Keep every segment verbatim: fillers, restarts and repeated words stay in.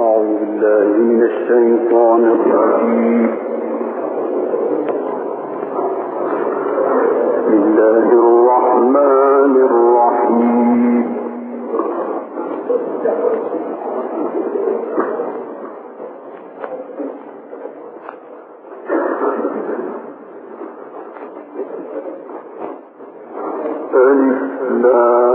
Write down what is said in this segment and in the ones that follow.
الشيطان الرجيم. بسم الله الرحمن الرحيم. ألف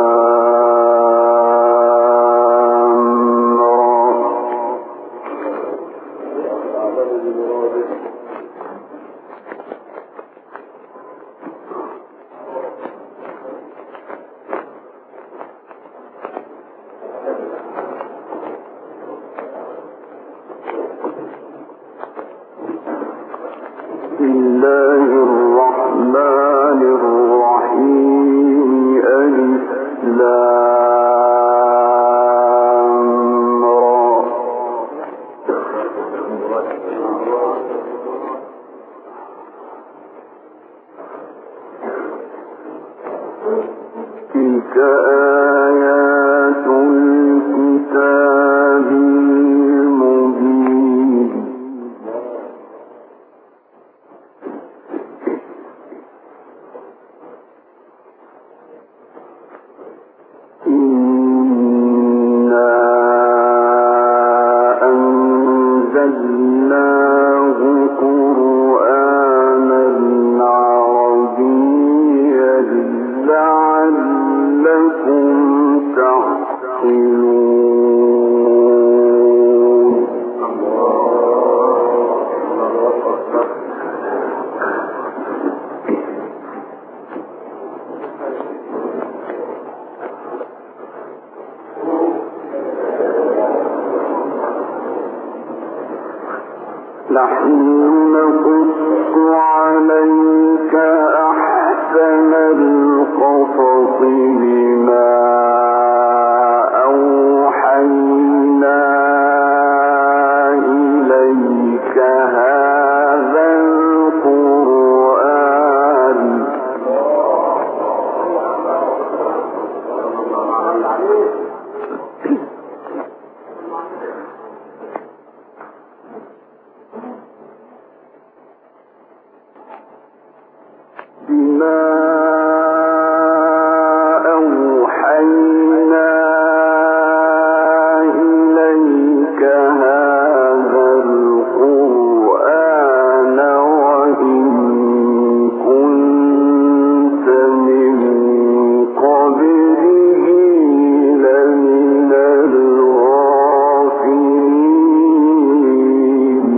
تلك آيات الكتاب المبين. إنا أنزلناه قرآنا عربيا لعلكم تعقلون. نحن نقص عليك أحسن القصص بما أوحينا إليك هذا القرآن. بما أوحينا إليك هذا القرآن وإن كنت من قبله لمن الغافلين.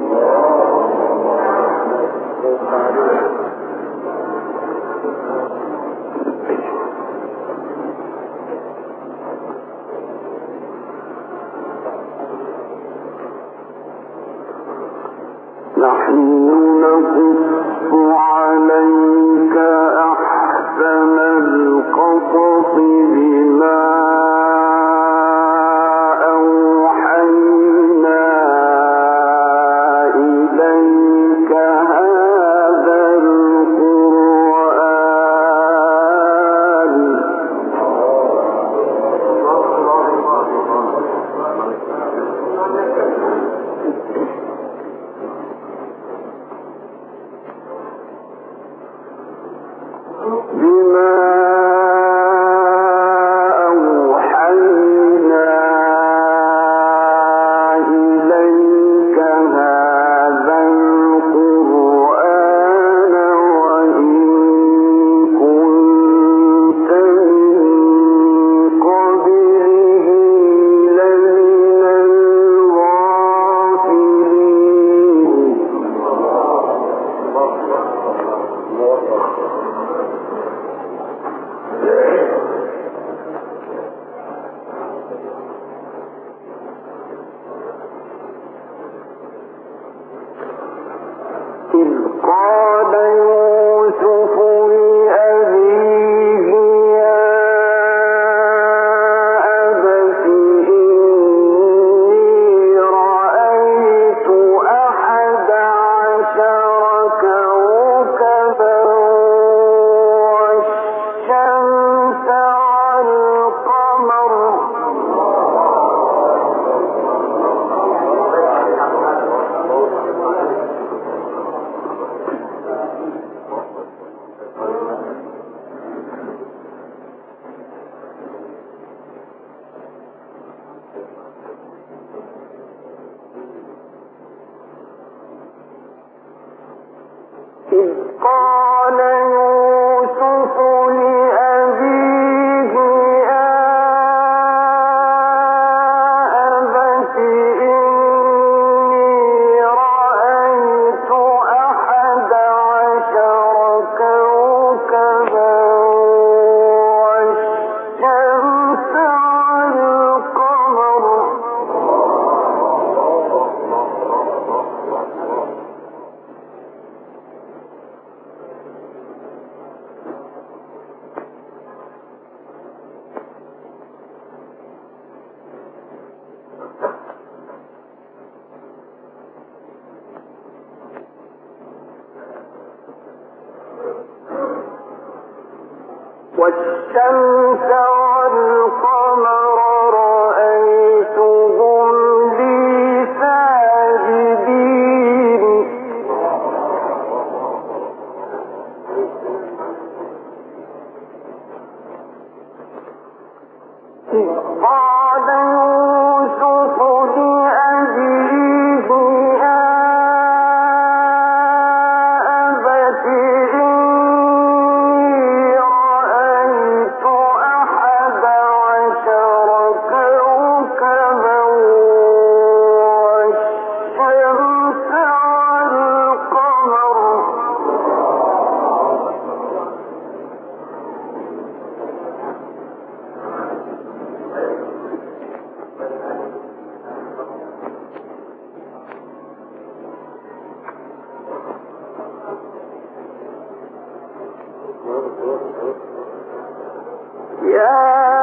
نحن نقص عليك أحسن القصص بما أوحينا إليك هذا القرآن. بما أوحينا إليك هذا القرآن وإن كنت من قبله لمن الغافلين. إذ قال يوسف لأبيه يا أبت إني رأيت أحد عشر كوكبا والشمس والقمر إذ قال يوسف لأبيه يا أبت إني رأيت أحد عشر كوكبا والشمس والقمر والشمس والقمر رأيتهم لي ساجدين قال يوسف لأبيه يا أبت إني رأيت أحد عشر كوكبا والشمس والقمر يا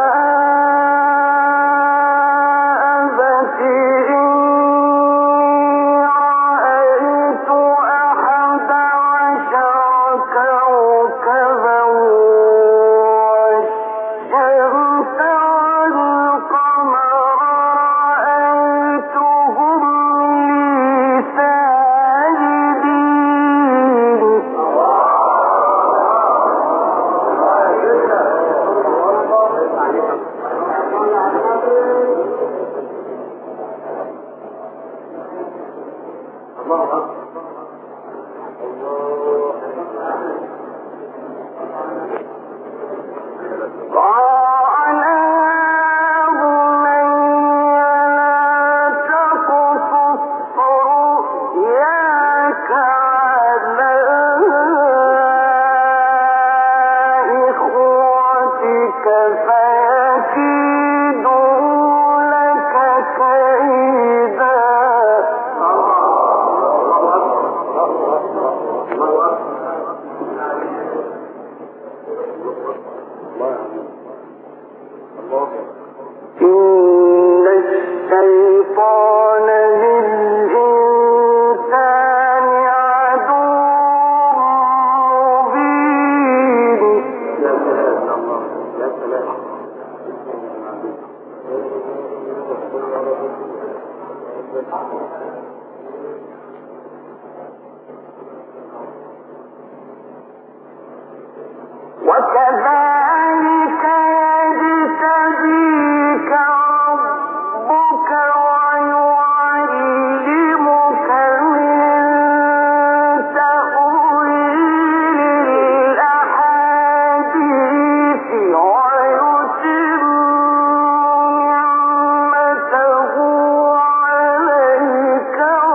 أبت إني رأيت أحد عشر كوكبا والشمس والقمر رأيتهم لي ساجدين قال يا بني لا تقصص رؤياك على إخوتك فيكيدوا لك كيدا إن الشيطان للإنسان عدو مبين وكذلك يجتبيك ربك ويعلمك من تأويل الأحاديث ويتم نعمته عليك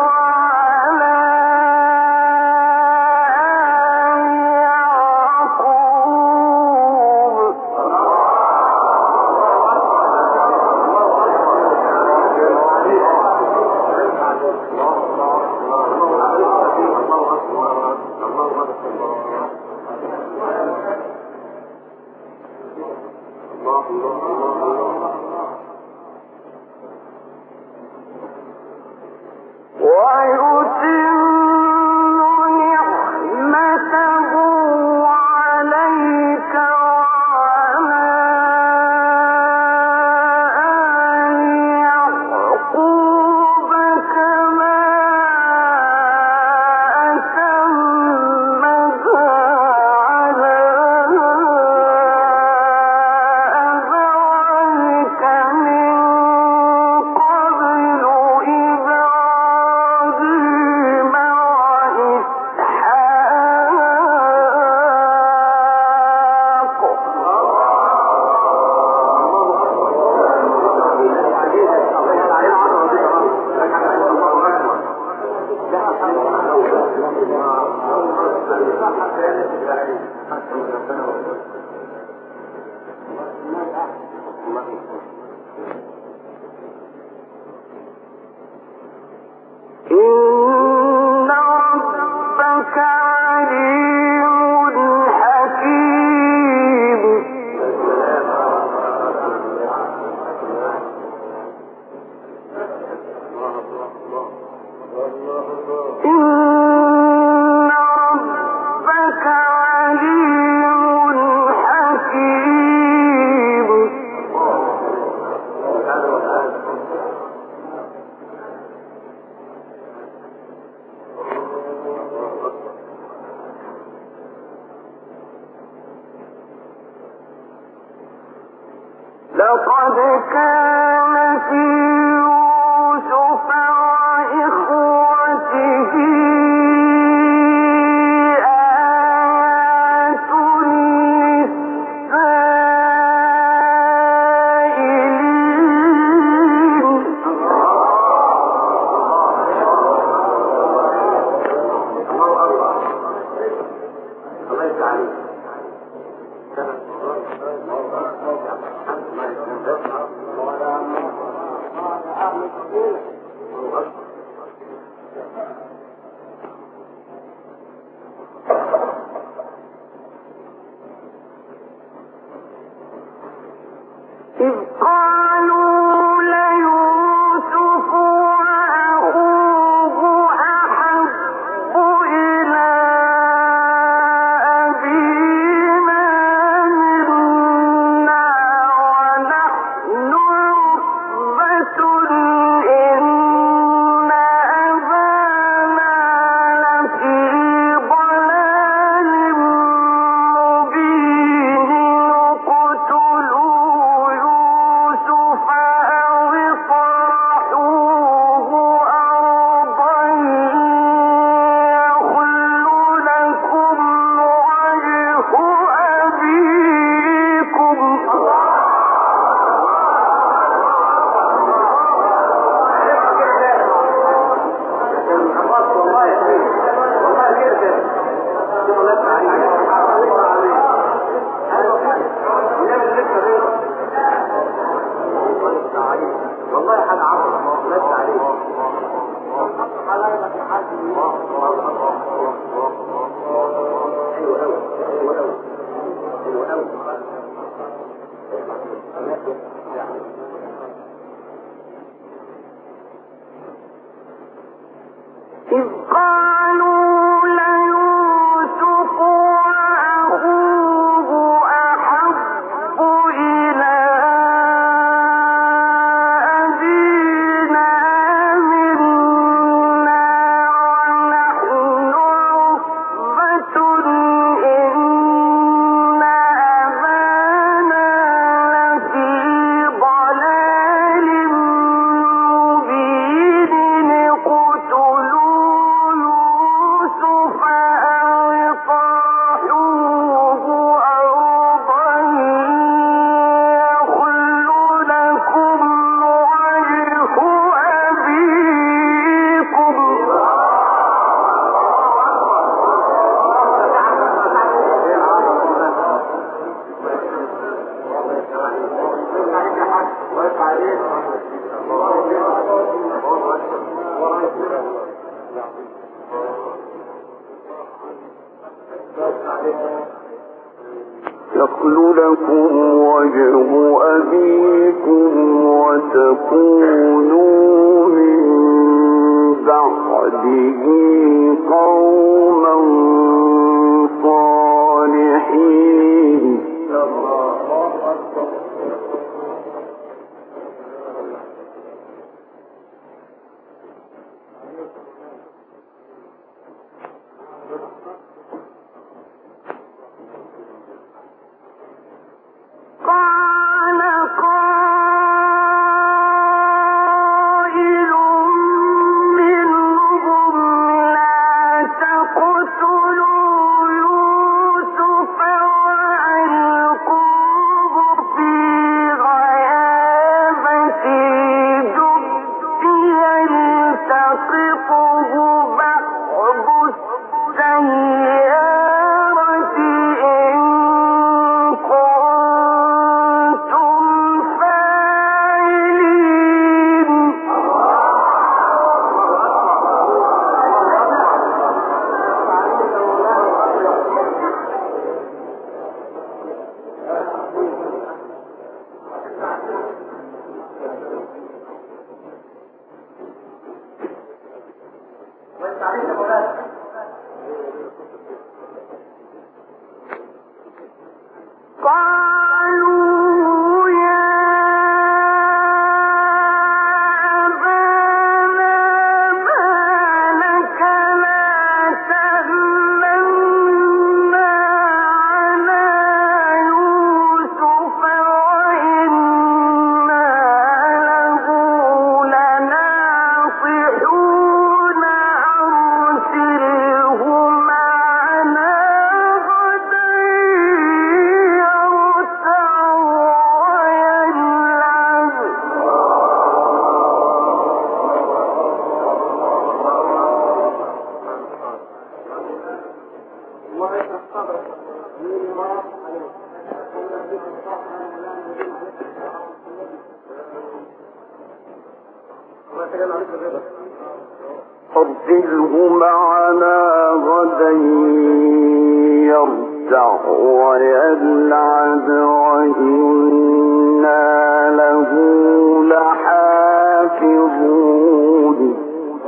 إن ربك عليم حكيم. إن ربك عليم حكيم. لقد كان في يوسف وإخوته آيات للسائلين. إذ قالوا ليوسف وأخوه أحب إلى أبينا منا ونحن عصبة إن أبانا لفي ضلال مبين. اقتلوا يوسف أو اطرحوه أرضا يخل لكم وجه أبيكم. والله حاجة عظمة لسه عليك. حلو قوي حلو قوي حلو قوي. إذ قالوا ليوسف وأخوه أحب إلى أبينا منا ونحن عصبة إن أبانا لفي ضلال مبين. اقتلوا يوسف أو اطرحوه أرضا يخل لكم وجه أبيكم. يخل لكم وجه أبيكم وتكونوا من بعده قوما صالحين. قال قائل منهم لا تقتلوا أرسله معنا غدا يرتع ويلعب وإنا له لحافظون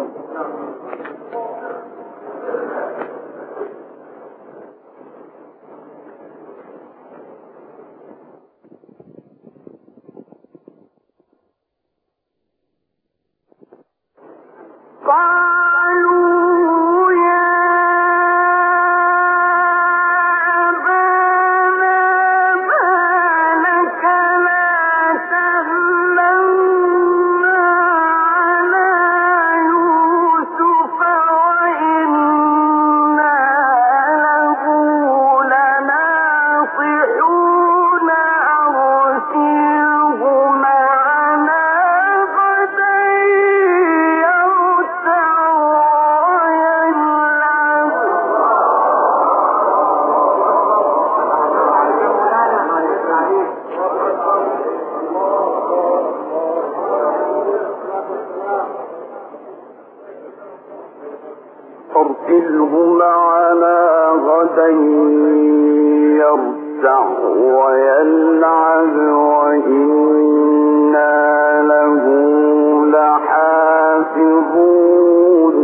أرسله معنا غدا يرتع ويلعب وإنا له لحافظون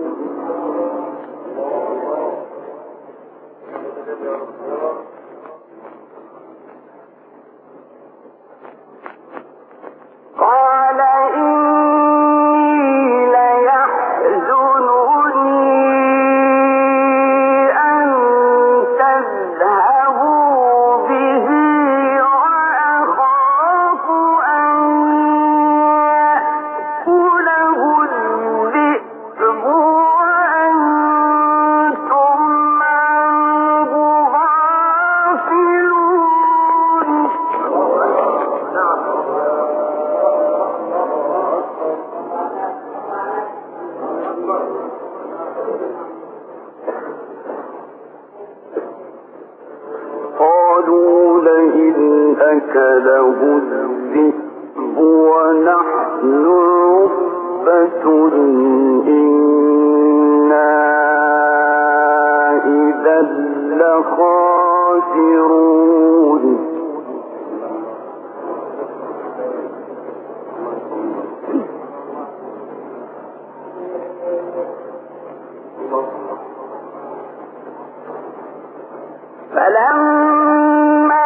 قال أكله الذئب ونحن عصبة إنا إذا لخاسرون فلما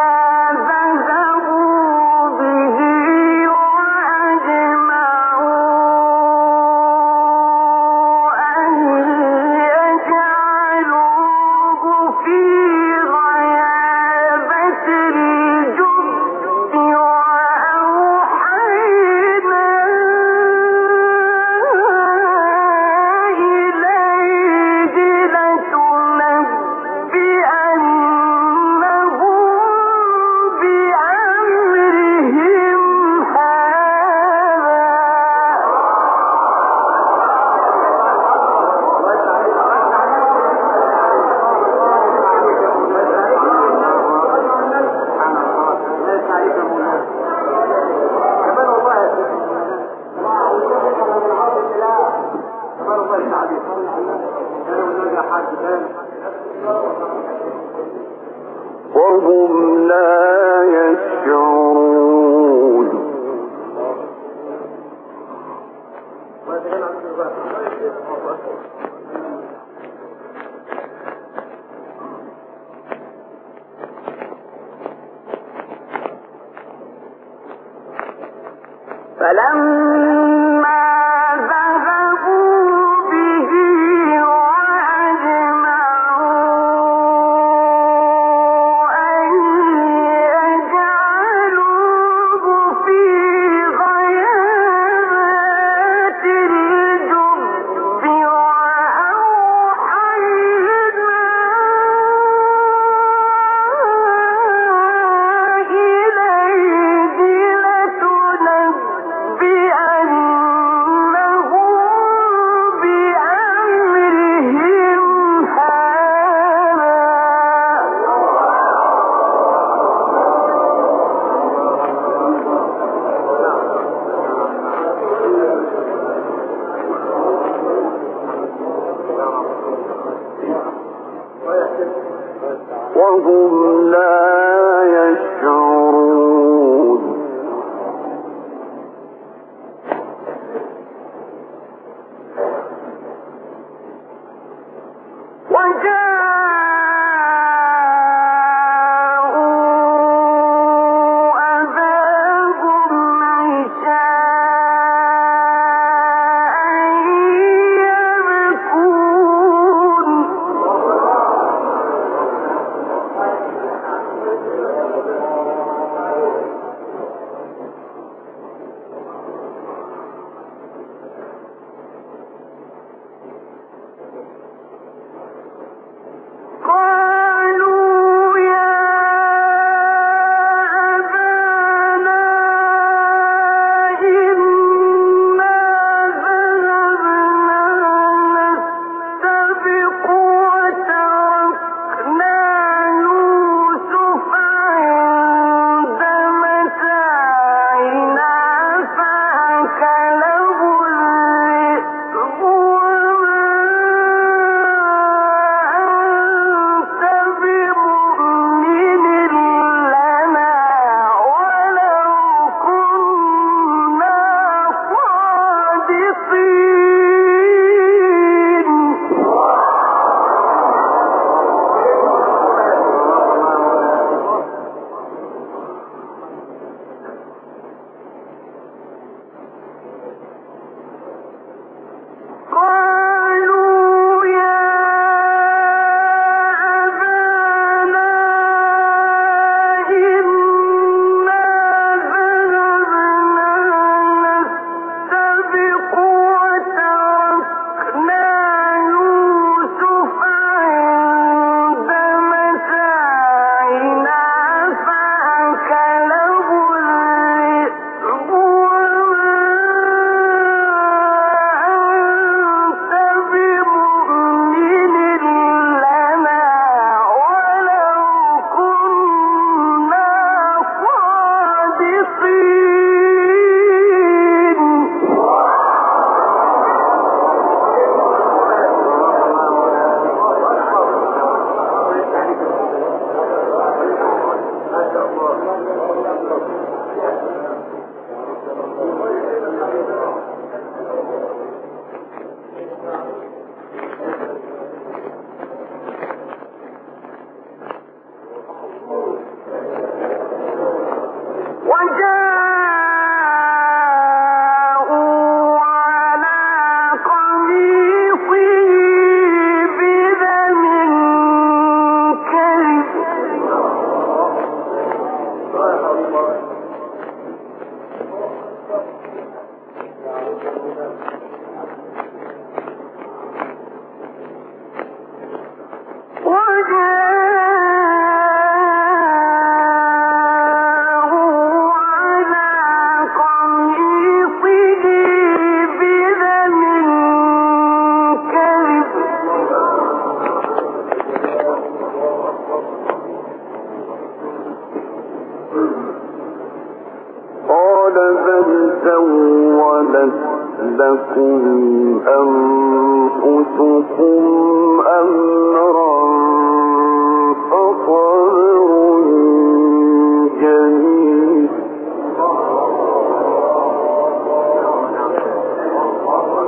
وهم لا يشعرون فلما ذهبوا به وأجمعوا أن يجعلوه في غيابات الجب وأوحينا إليه لتنبئنهم بأمرهم هذا وهم لا يشعرون. وجاءوا أباهم عشاء يبكون. قالوا يا أبانا إنا ذهبنا نستبق وتركنا يوسف عند متاعنا فأكله الذئب وما أنت بمؤمن لنا ولو كنا صادقين. قالوا يا أبانا إنا ذهبنا نستبق وتركنا يوسف عند متاعنا فأكله الذئب وما أنت بمؤمن لنا ولو كنا وجاءوا على قميصه بدم كذب وجاءوا على قميصه بدم كذب قال بل سولت لكم أنفسكم أمرا فصبر جميل.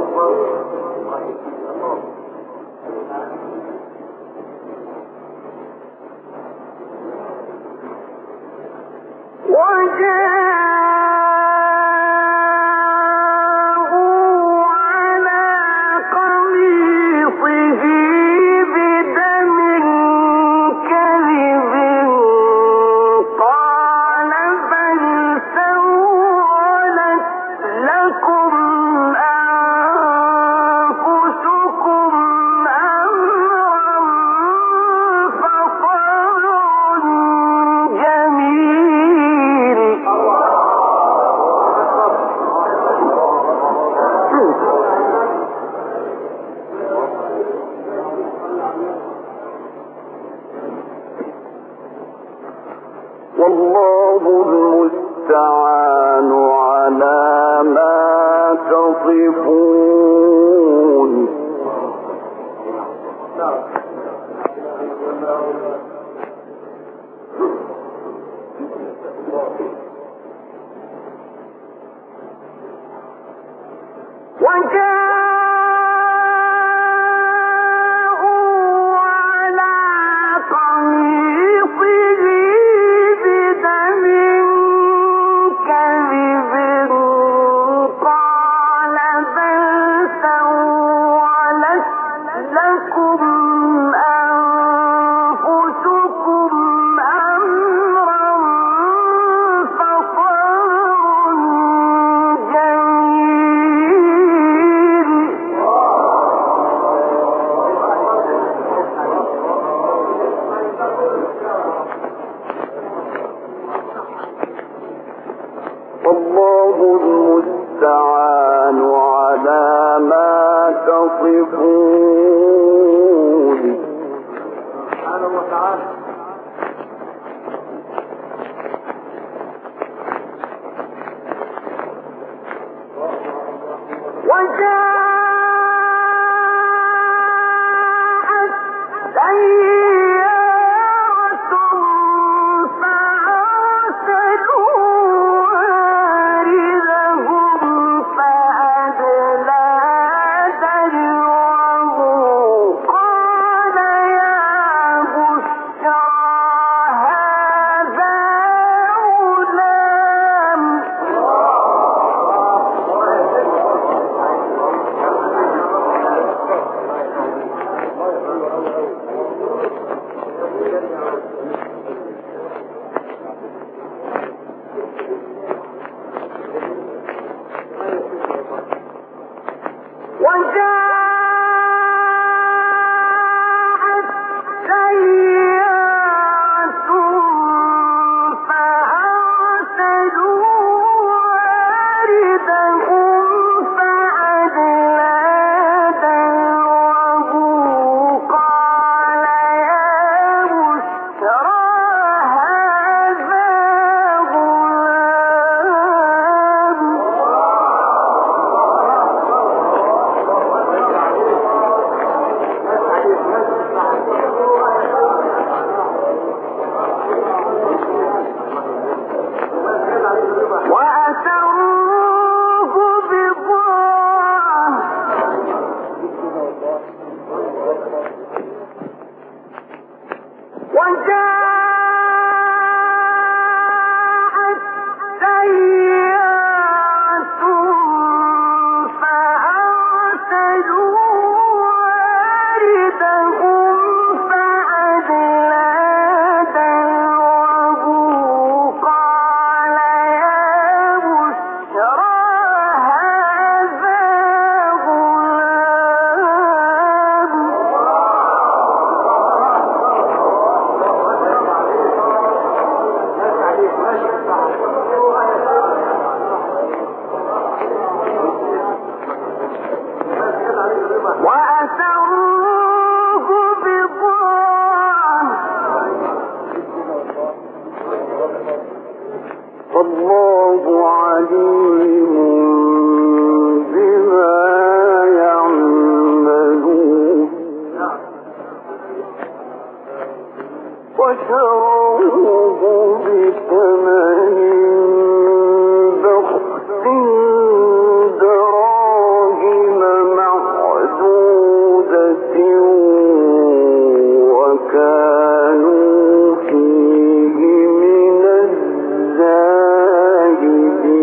وكانوا فيه من الزاهدين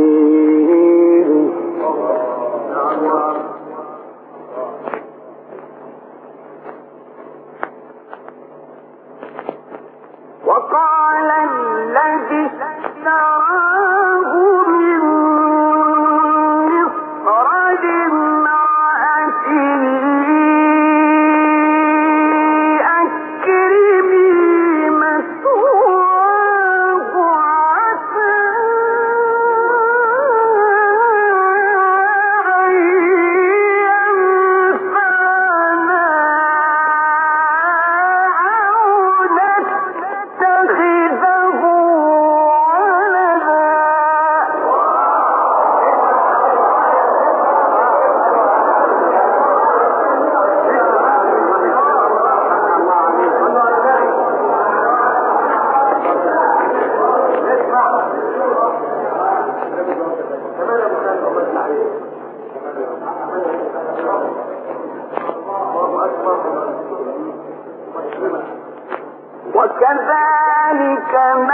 وكذلك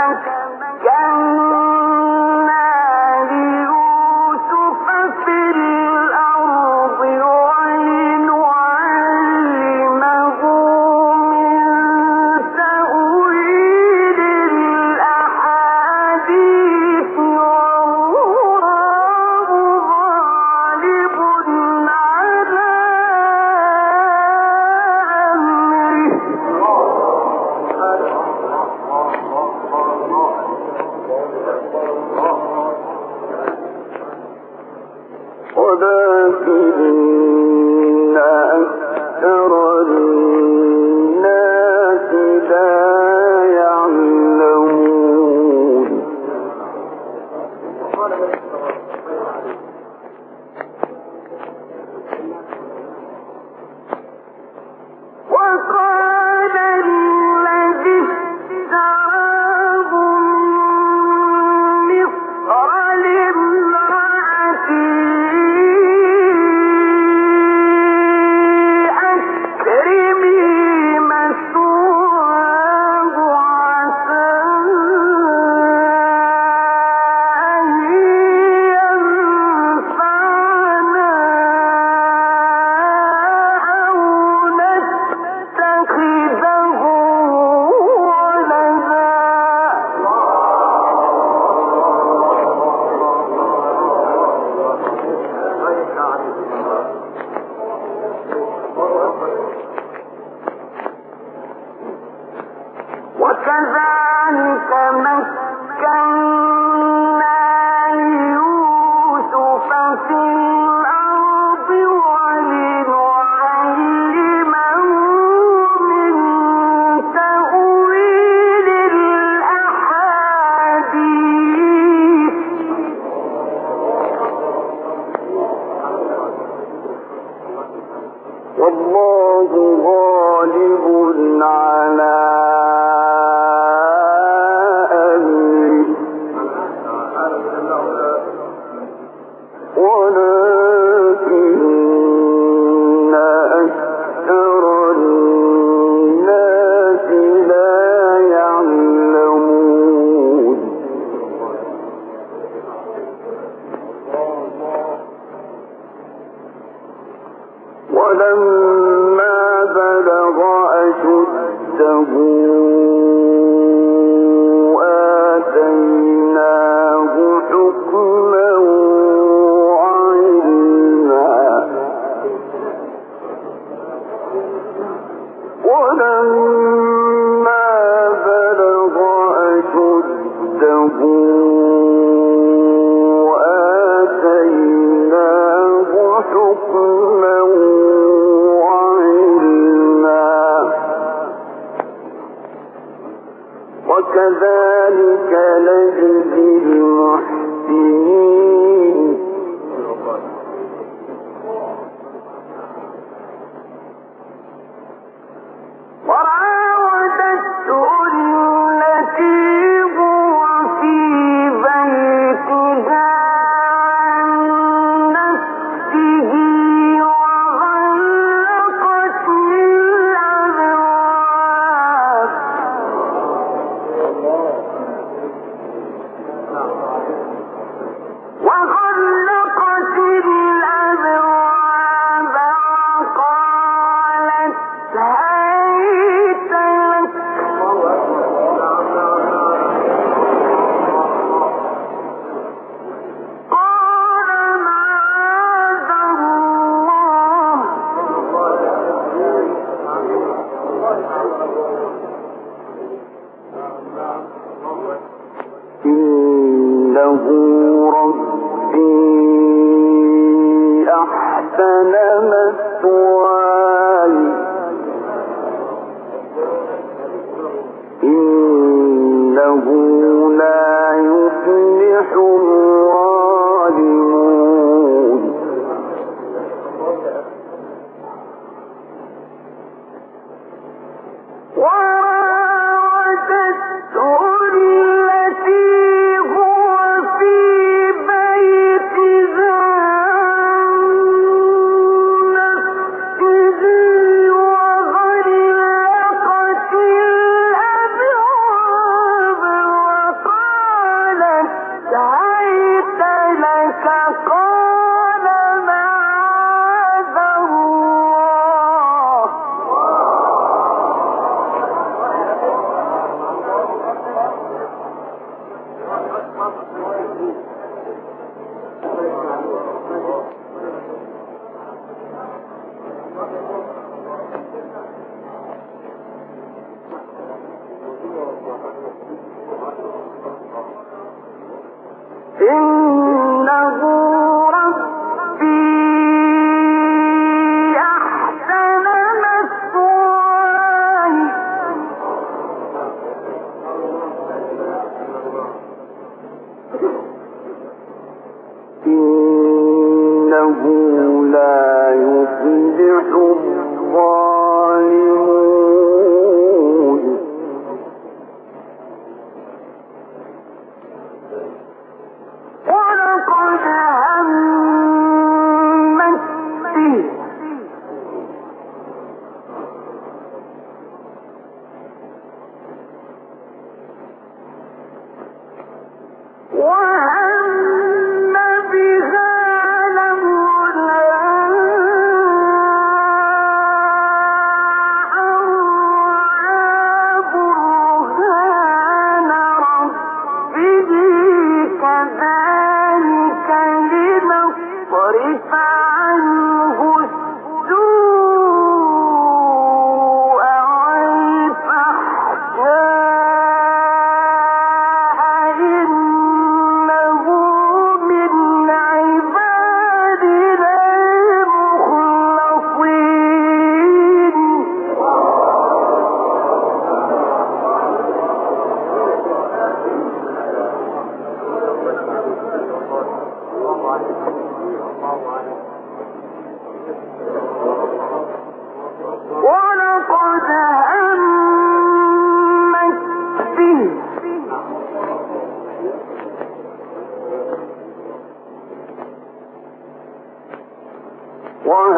مكنا ليوسف في الأرض ولنعلمه من تأويل الأحاديث والله غالب على ولكن أكثر الناس لا يعلمون وقال الذي اشتراه من مصر لامرأته أكرمي مثواه عسى أن ينفعنا أو نتخذه ولدا وكذلك مكنا ليوسف في الأرض ولنعلمه من تأويل الأحاديث والله غالب على أمره ولكن أكثر الناس لا يعلمون ولما بلغ أشده آتيناه حكما وعلما ولما بلغ أشده آتيناه حكما وكذلك نجزي المحسنين وراودته التي هو في بيتها عن نفسه وغلقت الأبواب وغلقت الأبواب وقالت هيت لك قال معاذ الله إنه ربي أحسن مثواي إنه لا يفلح الظالمون وراودته التي هو في بيتها عن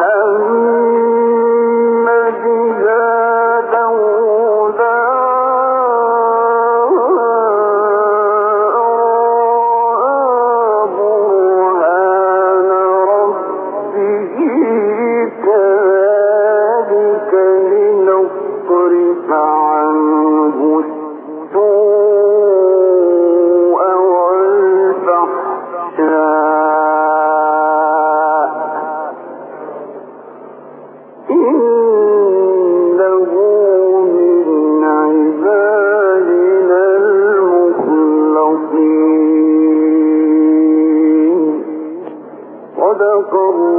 صدق الله